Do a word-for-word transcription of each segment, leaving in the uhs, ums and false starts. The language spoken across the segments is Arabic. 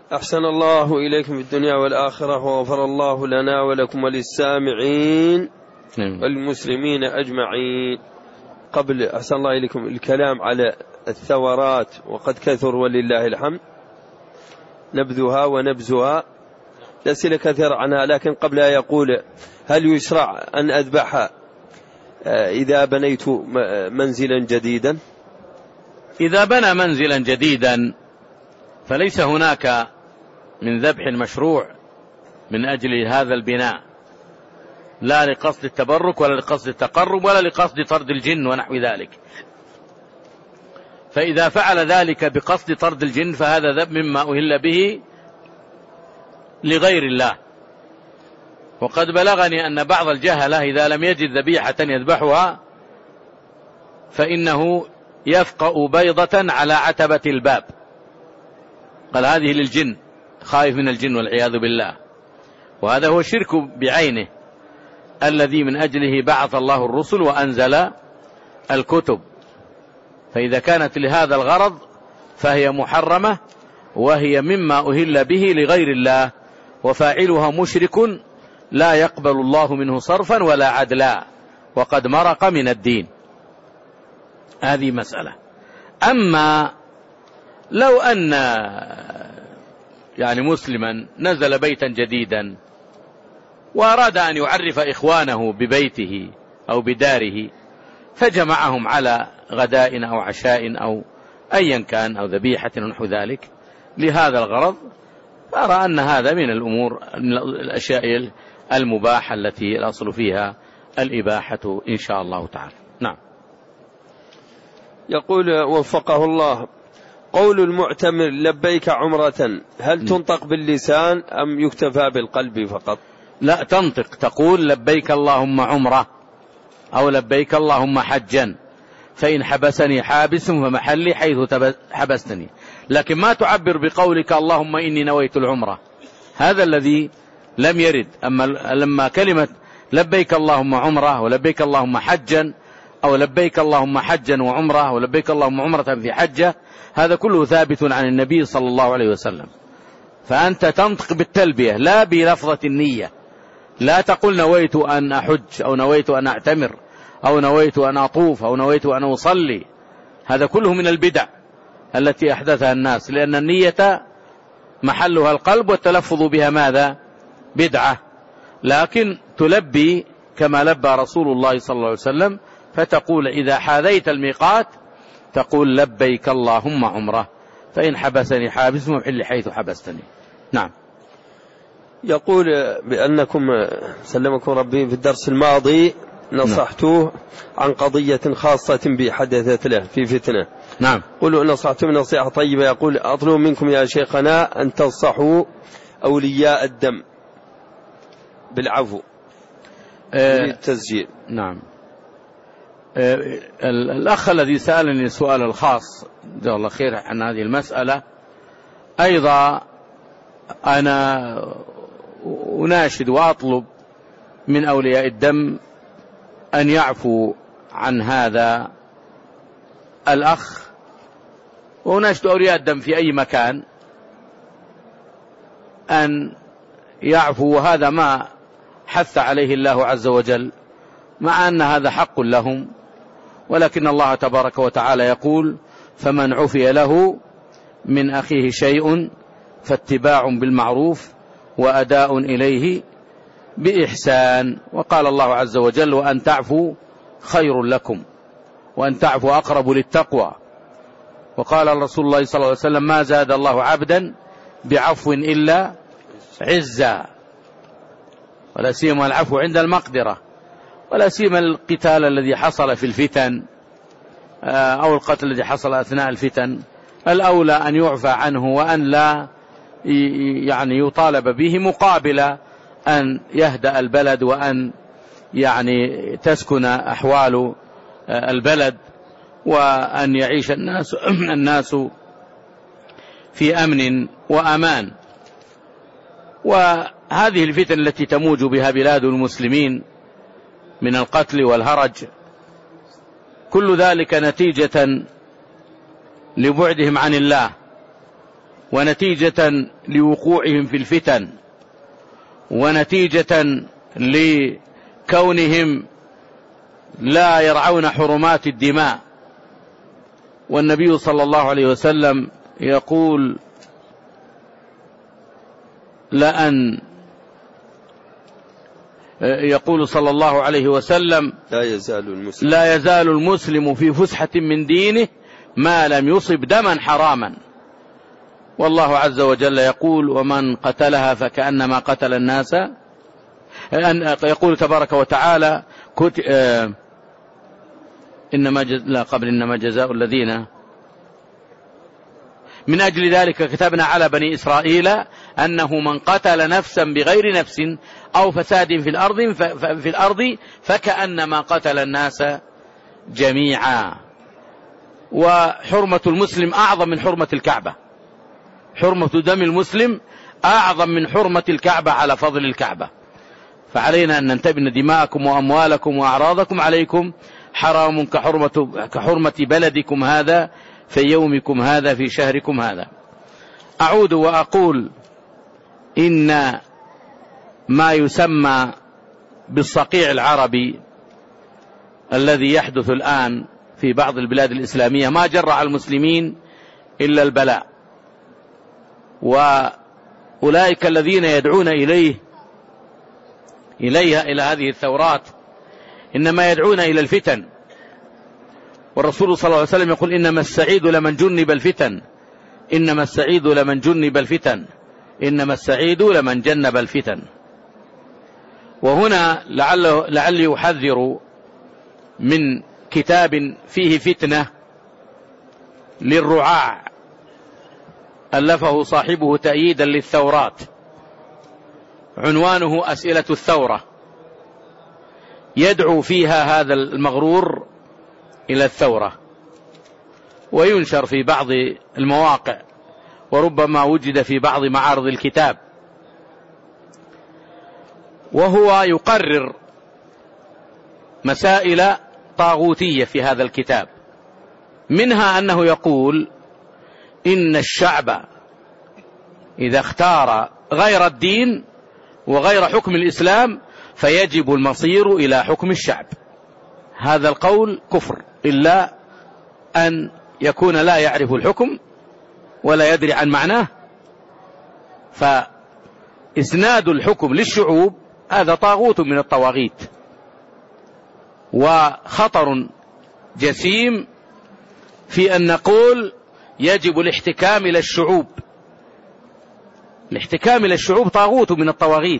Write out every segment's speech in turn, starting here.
أحسن الله إليكم في الدنيا والآخرة، وغفر الله لنا ولكم وللسامعين والمسلمين أجمعين. قبل أحسن الله إليكم الكلام على الثورات وقد كثر ولله الحمد، نبذها ونبذها، الأسئلة كثير عنها، لكن قبلها يقول: هل يشرع أن أذبح إذا بنيت منزلا جديدا؟ إذا بنى منزلا جديدا فليس هناك من ذبح مشروع من أجل هذا البناء، لا لقصد التبرك ولا لقصد التقرب ولا لقصد طرد الجن ونحو ذلك. فإذا فعل ذلك بقصد طرد الجن فهذا ذبح مما أهل به لغير الله. وقد بلغني أن بعض الجهلة إذا لم يجد ذبيحة يذبحها فإنه يفقأ بيضة على عتبة الباب، قال هذه للجن، خائف من الجن والعياذ بالله. وهذا هو الشرك بعينه الذي من أجله بعث الله الرسل وأنزل الكتب. فإذا كانت لهذا الغرض فهي محرمة، وهي مما أهل به لغير الله، وفاعلها مشرك لا يقبل الله منه صرفا ولا عدلا، وقد مرق من الدين. هذه مسألة. أما لو أن يعني مسلما نزل بيتا جديدا وأراد أن يعرف إخوانه ببيته أو بداره، فجمعهم على غداء أو عشاء أو أيا كان أو ذبيحة ونحو ذلك لهذا الغرض، فأرى أن هذا من الأمور الأشياء المباحة التي الأصل فيها الإباحة إن شاء الله تعالى. نعم. يقول وفقه الله: قول المعتمر لبيك عمرة هل تنطق باللسان أم يكتفى بالقلب فقط؟ لا، تنطق، تقول لبيك اللهم عمرة أو لبيك اللهم حجا، فإن حبسني حابس فمحلي حيث حبستني، لكن ما تعبر بقولك اللهم إني نويت العمرة، هذا الذي لم يرد. أما لما كلمة لبيك اللهم عمرة ولبيك اللهم حجا أو لبيك اللهم حجا وعمرة ولبيك اللهم عمرة في حجة، هذا كله ثابت عن النبي صلى الله عليه وسلم. فأنت تنطق بالتلبية لا بلفظة النية، لا تقول نويت أن أحج أو نويت أن أعتمر أو نويت أن أطوف أو نويت أن أصلي، هذا كله من البدع التي أحدثها الناس، لأن النية محلها القلب والتلفظ بها ماذا؟ بدعة. لكن تلبي كما لبى رسول الله صلى الله عليه وسلم، فتقول إذا حاذيت الميقات تقول لبيك اللهم عمره، فإن حبسني حابس محل حيث حبستني. نعم. يقول بأنكم سلمكم ربي في الدرس الماضي نصحتوه عن قضية خاصة بحدثت له في فتنة. نعم. قلوا نصحتم نصيحة طيبة. يقول أطلب منكم يا شيخنا أن تنصحوا أولياء الدم بالعفو بالتسجيل. أه نعم. أه الأخ الذي سألني السؤال الخاص جزاه الله خير عن هذه المسألة، أيضا أنا أناشد وأطلب من أولياء الدم أن يعفوا عن هذا الأخ، وأناشد أولياء الدم في أي مكان أن يعفوا، وهذا ما حث عليه الله عز وجل، مع أن هذا حق لهم، ولكن الله تبارك وتعالى يقول: فمن عفي له من أخيه شيء فاتباع بالمعروف وأداء إليه بإحسان. وقال الله عز وجل: وأن تعفوا خير لكم وأن تعفوا أقرب للتقوى. وقال رسول الله صلى الله عليه وسلم: ما زاد الله عبدا بعفو إلا عزا، ولا سيما العفو عند المقدرة، ولا سيما القتال الذي حصل في الفتن أو القتل الذي حصل أثناء الفتن، الأولى أن يعفى عنه وأن لا يعني يطالب به، مقابل أن يهدأ البلد وأن يعني تسكن أحوال البلد وأن يعيش الناس الناس في أمن وأمان. وهذه الفتن التي تموج بها بلاد المسلمين من القتل والهرج، كل ذلك نتيجة لبعدهم عن الله ونتيجة لوقوعهم في الفتن، ونتيجة لكونهم لا يرعون حرمات الدماء. والنبي صلى الله عليه وسلم يقول: لأن يقول صلى الله عليه وسلم: لا يزال المسلم, لا يزال المسلم في فسحة من دينه ما لم يصب دما حراما. والله عز وجل يقول: ومن قتلها فكأنما قتل الناس. يقول تبارك وتعالى: إنما جز... لا قبل إنما جزاء الذين من أجل ذلك كتبنا على بني إسرائيل أنه من قتل نفسا بغير نفس أو فساد في الأرض في الأرض فكأنما قتل الناس جميعا. وحرمة المسلم أعظم من حرمة الكعبة، حرمة دم المسلم أعظم من حرمة الكعبة على فضل الكعبة. فعلينا أن ننتبه أن دماءكم وأموالكم وأعراضكم عليكم حرام كحرمة, كحرمة بلدكم هذا في يومكم هذا في شهركم هذا. أعود وأقول: إن ما يسمى بالصقيع العربي الذي يحدث الآن في بعض البلاد الإسلامية ما جرى المسلمين إلا البلاء، وأولئك الذين يدعون إليه إليها إلى هذه الثورات إنما يدعون إلى الفتن. والرسول صلى الله عليه وسلم يقول: إنما السعيد لمن جنب الفتن، إنما السعيد لمن جنب الفتن، إنما السعيد لمن جنب الفتن. وهنا لعله لعلي أحذر من كتاب فيه فتنة للرعاع ألفه صاحبه تأييدا للثورات، عنوانه أسئلة الثورة، يدعو فيها هذا المغرور إلى الثورة، وينشر في بعض المواقع وربما وجد في بعض معارض الكتاب. وهو يقرر مسائل طاغوتية في هذا الكتاب، منها أنه يقول: إن الشعب إذا اختار غير الدين وغير حكم الإسلام فيجب المصير إلى حكم الشعب. هذا القول كفر، إلا أن يكون لا يعرف الحكم ولا يدري عن معناه. فإسناد الحكم للشعوب هذا طاغوت من الطواغيت، وخطر جسيم في أن نقول يجب الاحتكام إلى الشعوب. الاحتكام إلى الشعوب طاغوت من الطواغيت.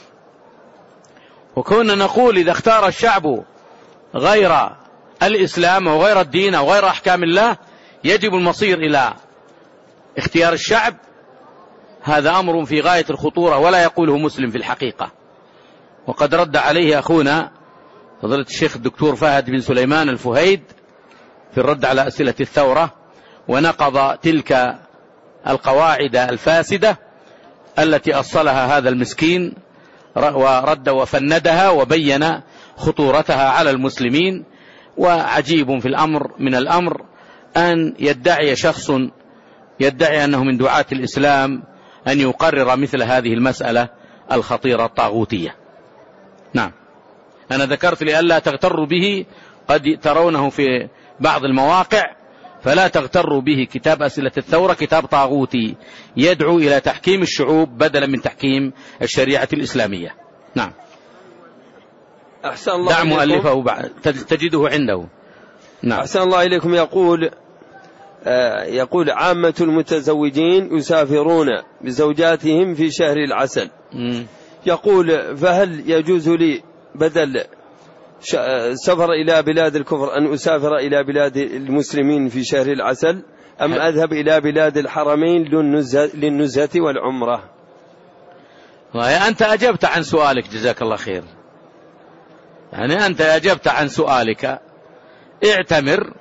وكنا نقول إذا اختار الشعب غير الإسلام أو غير الدين أو غير أحكام الله يجب المصير إلى اختيار الشعب، هذا أمر في غاية الخطورة ولا يقوله مسلم في الحقيقة. وقد رد عليه أخونا فضيلة الشيخ الدكتور فهد بن سليمان الفهيد في الرد على أسئلة الثورة، ونقض تلك القواعد الفاسدة التي أصلها هذا المسكين، ورد وفندها وبين خطورتها على المسلمين. وعجيب في الأمر من الأمر أن يدعي شخص يدعي أنه من دعاة الإسلام أن يقرر مثل هذه المسألة الخطيرة الطاغوتية. نعم، أنا ذكرت لئلا تغتروا به، قد ترونه في بعض المواقع، فلا تغتروا به. كتاب أسئلة الثورة كتاب طاغوتي يدعو إلى تحكيم الشعوب بدلا من تحكيم الشريعة الإسلامية. نعم، أحسن الله دع مؤلفه تجده عنده. نعم، أحسن الله إليكم. يقول آه يقول عامة المتزوجين يسافرون بزوجاتهم في شهر العسل. م. يقول: فهل يجوز لي بدل سفر إلى بلاد الكفر أن أسافر إلى بلاد المسلمين في شهر العسل، أم أذهب إلى بلاد الحرمين للنزهة والعمرة؟ أنت أجبت عن سؤالك، جزاك الله خير. يعني أنت أجبت عن سؤالك، اعتمر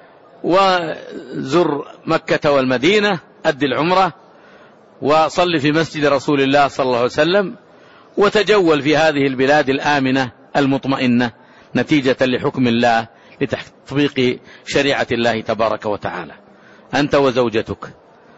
وزر مكة والمدينة، أدي العمرة وصل في مسجد رسول الله صلى الله عليه وسلم، وتجول في هذه البلاد الآمنة المطمئنة نتيجة لحكم الله لتطبيق شريعة الله تبارك وتعالى، أنت وزوجتك.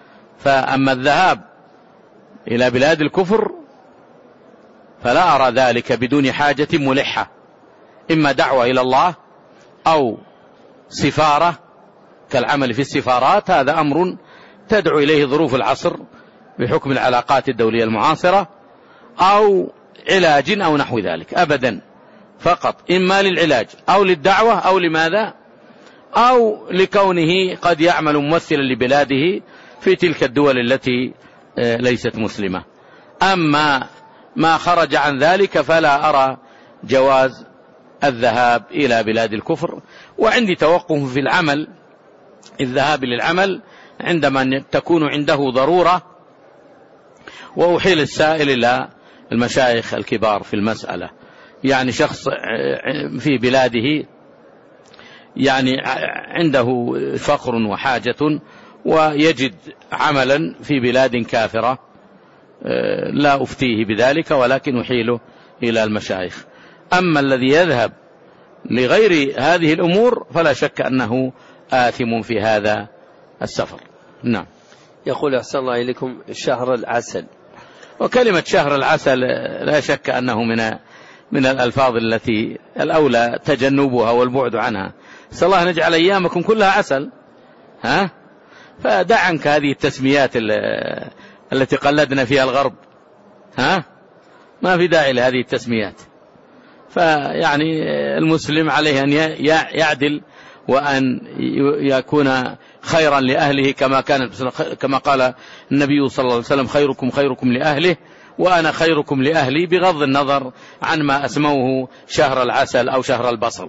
فأما الذهاب إلى بلاد الكفر فلا أرى ذلك بدون حاجة ملحة، إما دعوة إلى الله أو سفارة كالعمل في السفارات، هذا أمر تدعو إليه ظروف العصر بحكم العلاقات الدولية المعاصرة، أو علاج أو نحو ذلك. أبدا، فقط إما للعلاج أو للدعوة أو لماذا، أو لكونه قد يعمل ممثلا لبلاده في تلك الدول التي ليست مسلمة. أما ما خرج عن ذلك فلا أرى جواز الذهاب إلى بلاد الكفر. وعندي توقف في العمل، الذهاب للعمل عندما تكون عنده ضرورة، وأحيل السائل إلى المشايخ الكبار في المسألة. يعني شخص في بلاده يعني عنده فقر وحاجة ويجد عملا في بلاد كافرة، لا أفتيه بذلك ولكن أحيله إلى المشايخ. أما الذي يذهب لغير هذه الأمور فلا شك أنه آثم في هذا السفر. نعم. يقول أحسن الله إليكم شهر العسل، وكلمة شهر العسل لا شك أنه من من الألفاظ التي الأولى تجنبها والبعد عنها. نسأل الله نجعل أيامكم كلها عسل، ها؟ فدع عنك هذه التسميات التي قلدنا فيها الغرب، ها؟ ما في داعي لهذه التسميات. فيعني المسلم عليه أن يعدل وأن يكون خيرا لأهله كما كان كما قال النبي صلى الله عليه وسلم: خيركم خيركم لأهله وأنا خيركم لأهلي، بغض النظر عن ما أسموه شهر العسل أو شهر البصل.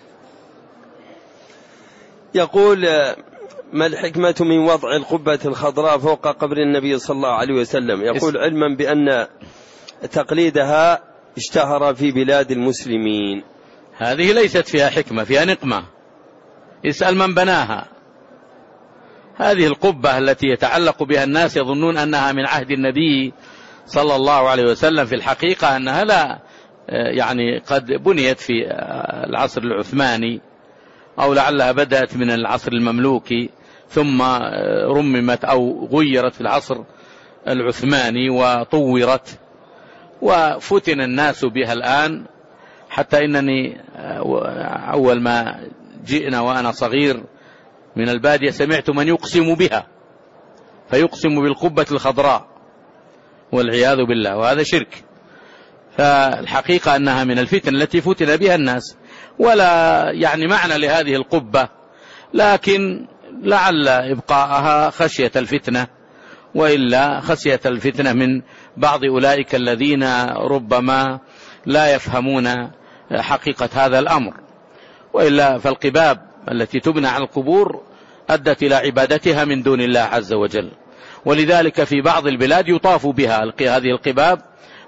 يقول: ما الحكمة من وضع القبة الخضراء فوق قبر النبي صلى الله عليه وسلم؟ يقول: علما بأن تقليدها اشتهر في بلاد المسلمين. هذه ليست فيها حكمة، فيها نقمة. اسأل من بناها. هذه القبة التي يتعلق بها الناس يظنون أنها من عهد النبي صلى الله عليه وسلم، في الحقيقة أنها لا، يعني قد بنيت في العصر العثماني أو لعلها بدأت من العصر المملوكي ثم رممت أو غيرت في العصر العثماني وطورت وفتن الناس بها الآن، حتى إنني أول ما جئنا وأنا صغير من البادية سمعت من يقسم بها، فيقسم بالقبة الخضراء والعياذ بالله، وهذا شرك. فالحقيقة أنها من الفتن التي فتن بها الناس، ولا يعني معنى لهذه القبة، لكن لعل إبقاءها خشية الفتنة، وإلا خشية الفتنة من بعض أولئك الذين ربما لا يفهمون حقيقة هذا الأمر. وإلا فالقباب التي تبنى على القبور أدت إلى عبادتها من دون الله عز وجل، ولذلك في بعض البلاد يطاف بها هذه القباب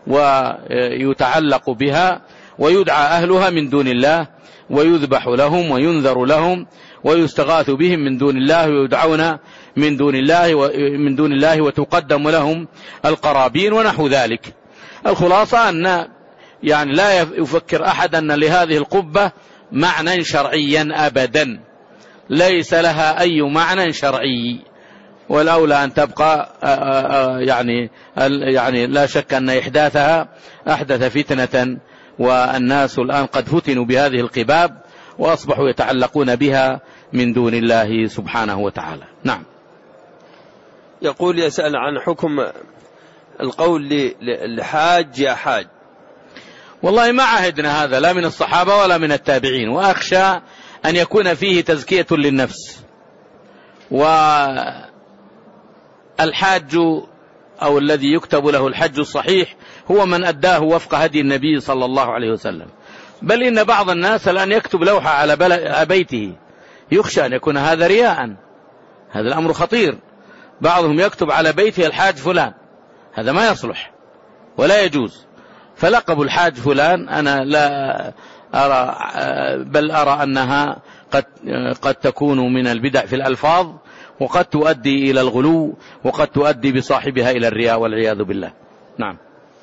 ويتعلق بها ويدعى أهلها من دون الله، ويذبح لهم وينذر لهم ويستغاث بهم من دون الله، ويدعون من دون الله من دون الله وتقدم لهم القرابين ونحو ذلك. الخلاصة أن يعني لا يفكر أحد أن لهذه القبة معنى شرعيا أبدا، ليس لها أي معنى شرعي، والأولى أن تبقى يعني يعني لا شك أن إحداثها أحدث فتنة، والناس الآن قد فتنوا بهذه القباب وأصبحوا يتعلقون بها من دون الله سبحانه وتعالى. نعم. يقول: يسأل عن حكم القول للحاج يا حاج. والله ما عهدنا هذا لا من الصحابة ولا من التابعين، وأخشى أن يكون فيه تزكية للنفس. والحاج أو الذي يكتب له الحج الصحيح هو من أداه وفق هدي النبي صلى الله عليه وسلم، بل إن بعض الناس الآن يكتب لوحة على بيته، يخشى أن يكون هذا رياء، هذا الأمر خطير. بعضهم يكتب على بيته الحاج فلان، هذا ما يصلح ولا يجوز. فلقب الحاج فلان أنا لا أرى، بل أرى أنها قد, قد تكون من البدع في الألفاظ، وقد تؤدي إلى الغلو، وقد تؤدي بصاحبها إلى الرياء والعياذ بالله. نعم.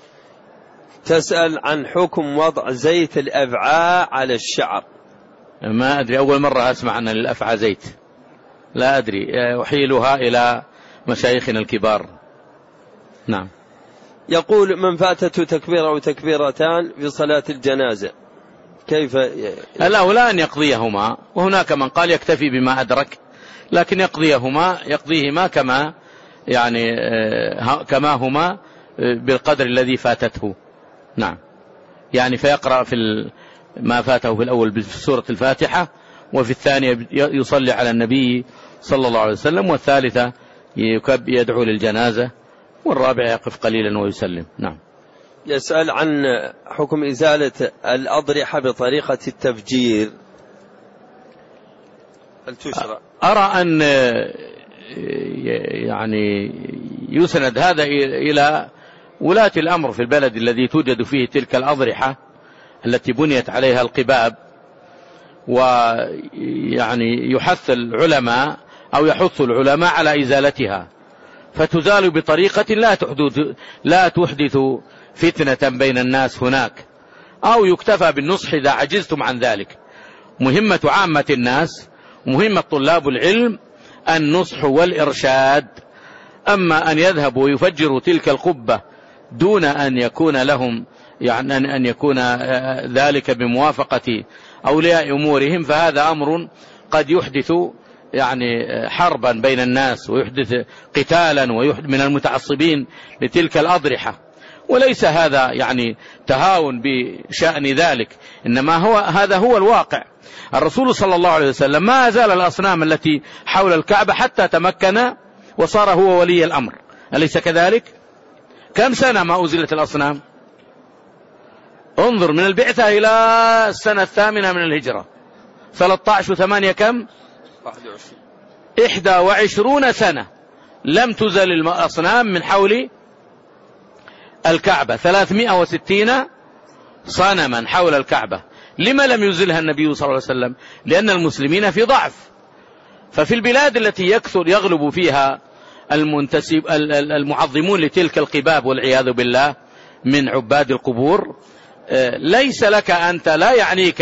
تسأل عن حكم وضع زيت الأفعاء على الشعر. ما أدري، أول مرة أسمع أن للأفعى زيت، لا أدري. أحيلها إلى مشايخنا الكبار. نعم. يقول من فاتته تكبيرة أو تكبيرتان في صلاة الجنازة كيف؟ الأولى أن يقضيهما، وهناك من قال يكتفي بما أدرك، لكن يقضيهما يقضيهما كما يعني كما هما بالقدر الذي فاتته. نعم. يعني فيقرأ في ما فاته في الأول بسورة الفاتحة، وفي الثانية يصلي على النبي صلى الله عليه وسلم، والثالثة يدعو للجنازة، والرابع يقف قليلا ويسلم. نعم. يسأل عن حكم إزالة الأضرحة بطريقة التفجير، هل تشرع؟ أرى أن يعني يسند هذا إلى ولاة الأمر في البلد الذي توجد فيه تلك الأضرحة التي بنيت عليها القباب، ويعني يحث العلماء أو يحث العلماء على إزالتها، فتزال بطريقة لا تحدث لا تحدث فتنة بين الناس هناك، أو يكتفى بالنصح إذا عجزتم عن ذلك. مهمة عامة الناس، مهمة طلاب العلم النصح والإرشاد. أما أن يذهبوا ويفجروا تلك القبة دون أن يكون لهم يعني أن يكون ذلك بموافقة أولياء أمورهم، فهذا أمر قد يحدث يعني حربا بين الناس، ويحدث قتالا، ويحدث من المتعصبين لتلك الأضرحة، وليس هذا يعني تهاون بشأن ذلك، إنما هو هذا هو الواقع. الرسول صلى الله عليه وسلم ما أزال الأصنام التي حول الكعبة حتى تمكن وصار هو ولي الأمر، أليس كذلك؟ كم سنة ما أزلت الأصنام؟ انظر من البعثة إلى السنة الثامنة من الهجرة، ثلاثة عشر وثمانية كم؟ إحدى وعشرون سنة لم تزل الأصنام من حول الكعبة، ثلاثمائة وستين صنما حول الكعبة. لما لم يزلها النبي صلى الله عليه وسلم؟ لأن المسلمين في ضعف. ففي البلاد التي يكثر يغلب فيها المنتسب المعظمون لتلك القباب والعياذ بالله من عباد القبور، ليس لك أنت لا يعنيك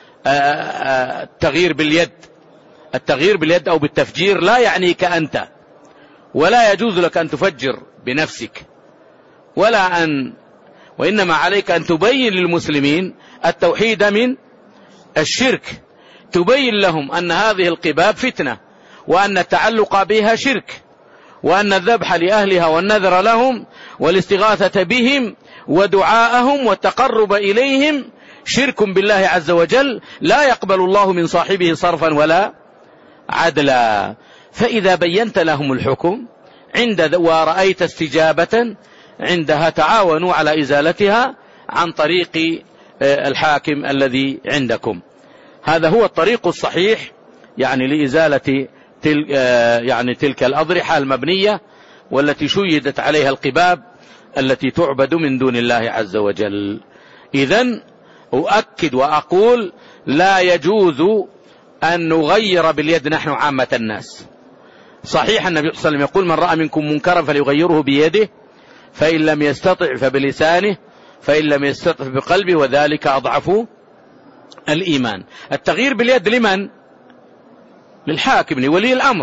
التغيير باليد التغيير باليد أو بالتفجير، لا يعنيك أنت، ولا يجوز لك أن تفجر بنفسك، ولا أن وإنما عليك أن تبين للمسلمين التوحيد من الشرك، تبين لهم أن هذه القباب فتنة، وأن التعلق بها شرك، وأن الذبح لأهلها والنذر لهم والاستغاثة بهم ودعاءهم والتقرب إليهم شرك بالله عز وجل، لا يقبل الله من صاحبه صرفا ولا عدلا. فإذا بينت لهم الحكم عند ورأيت استجابة عندها، تعاونوا على إزالتها عن طريق الحاكم الذي عندكم. هذا هو الطريق الصحيح يعني لإزالة تل يعني تلك الأضرحة المبنية والتي شيدت عليها القباب التي تعبد من دون الله عز وجل. إذن أؤكد وأقول لا يجوز أن نغير باليد نحن عامة الناس. صحيح النبي صلى الله عليه وسلم يقول من رأى منكم منكرا فليغيره بيده، فإن لم يستطع فبلسانه، فإن لم يستطع بقلبه، وذلك أضعف الإيمان. التغيير باليد لمن؟ للحاكم لولي الأمر،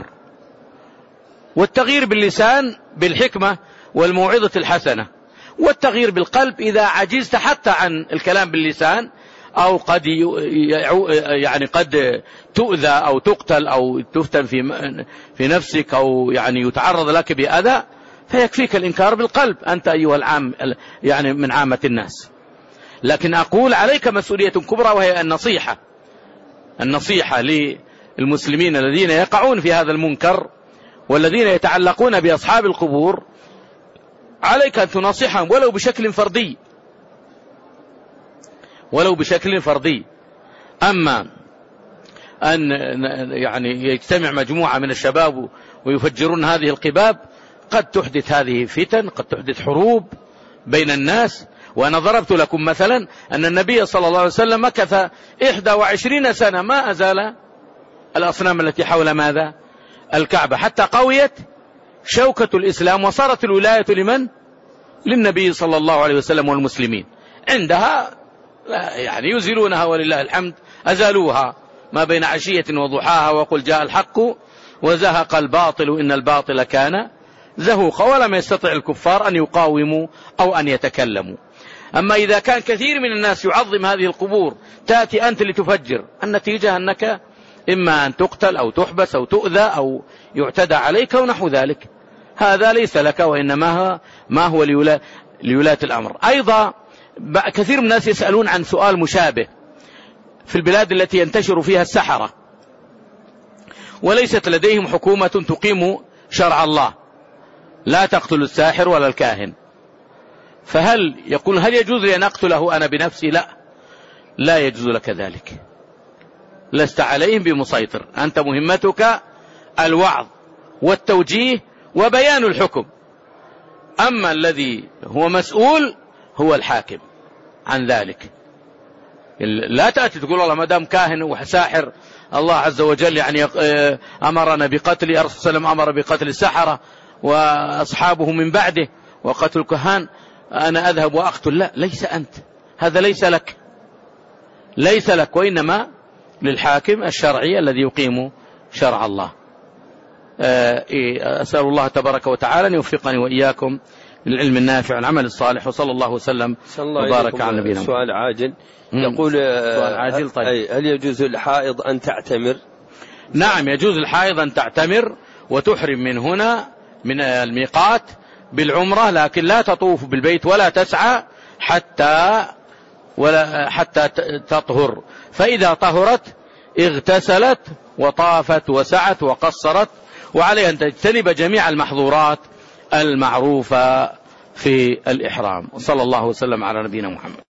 والتغيير باللسان بالحكمة والموعظة الحسنة، والتغيير بالقلب إذا عجزت حتى عن الكلام باللسان، أو قد يعني قد تؤذى أو تقتل أو تفتن في في نفسك، أو يعني يتعرض لك بأذى، فيكفيك الإنكار بالقلب أنت أيها العام يعني من عامة الناس. لكن أقول عليك مسؤولية كبرى، وهي النصيحة النصيحة للمسلمين الذين يقعون في هذا المنكر والذين يتعلقون بأصحاب القبور. عليك أن تنصحهم ولو بشكل فردي ولو بشكل فردي. أما أن يعني يجتمع مجموعة من الشباب ويفجرون هذه القباب، قد تحدث هذه فتن، قد تحدث حروب بين الناس. وأنا ضربت لكم مثلا أن النبي صلى الله عليه وسلم مكث إحدى وعشرين سنة ما أزال الأصنام التي حول ماذا؟ الكعبة، حتى قويت شوكة الإسلام وصارت الولاية لمن؟ للنبي صلى الله عليه وسلم والمسلمين. عندها يعني يزيلونها ولله الحمد، أزالوها ما بين عشية وضحاها، وقل جاء الحق وزهق الباطل إن الباطل كان زهوقة، ولم يستطع الكفار أن يقاوموا أو أن يتكلموا. أما إذا كان كثير من الناس يعظم هذه القبور، تأتي أنت لتفجر، النتيجة أنك إما أن تقتل أو تحبس أو تؤذى أو يعتدى عليك ونحو ذلك. هذا ليس لك، وإنما ما هو لولاة الأمر. أيضا كثير من الناس يسألون عن سؤال مشابه في البلاد التي ينتشر فيها السحرة وليست لديهم حكومة تقيم شرع الله، لا تقتل الساحر ولا الكاهن، فهل يقول هل يجوز لي أن أقتله أنا بنفسي؟ لا، لا يجوز لك ذلك، لست عليهم بمسيطر، أنت مهمتك الوعظ والتوجيه وبيان الحكم، أما الذي هو مسؤول هو الحاكم عن ذلك. لا تأتي تقول الله ما دام كاهن وساحر الله عز وجل يعني أمرنا بقتل، الرسول صلى الله عليه وسلم أمر بقتل السحرة وأصحابه من بعده وقتل الكهان، أنا أذهب وأقتل. لا، ليس أنت، هذا ليس لك، ليس لك، وإنما للحاكم الشرعي الذي يقيم شرع الله. أسأل الله تبارك وتعالى أن يوفقني وإياكم للعلم النافع والعمل الصالح، وصلى الله وسلم وبارك على نبينا. سؤال عاجل يقول سؤال عاجل طيب. هل يجوز الحائض أن تعتمر؟ نعم، يجوز الحائض أن تعتمر وتحرم من هنا من الميقات بالعمرة، لكن لا تطوف بالبيت ولا تسعى حتى ولا حتى تطهر، فإذا طهرت اغتسلت وطافت وسعت وقصرت، وعليها أن تجتنب جميع المحظورات المعروفة في الإحرام. وصلى الله وسلم على نبينا محمد.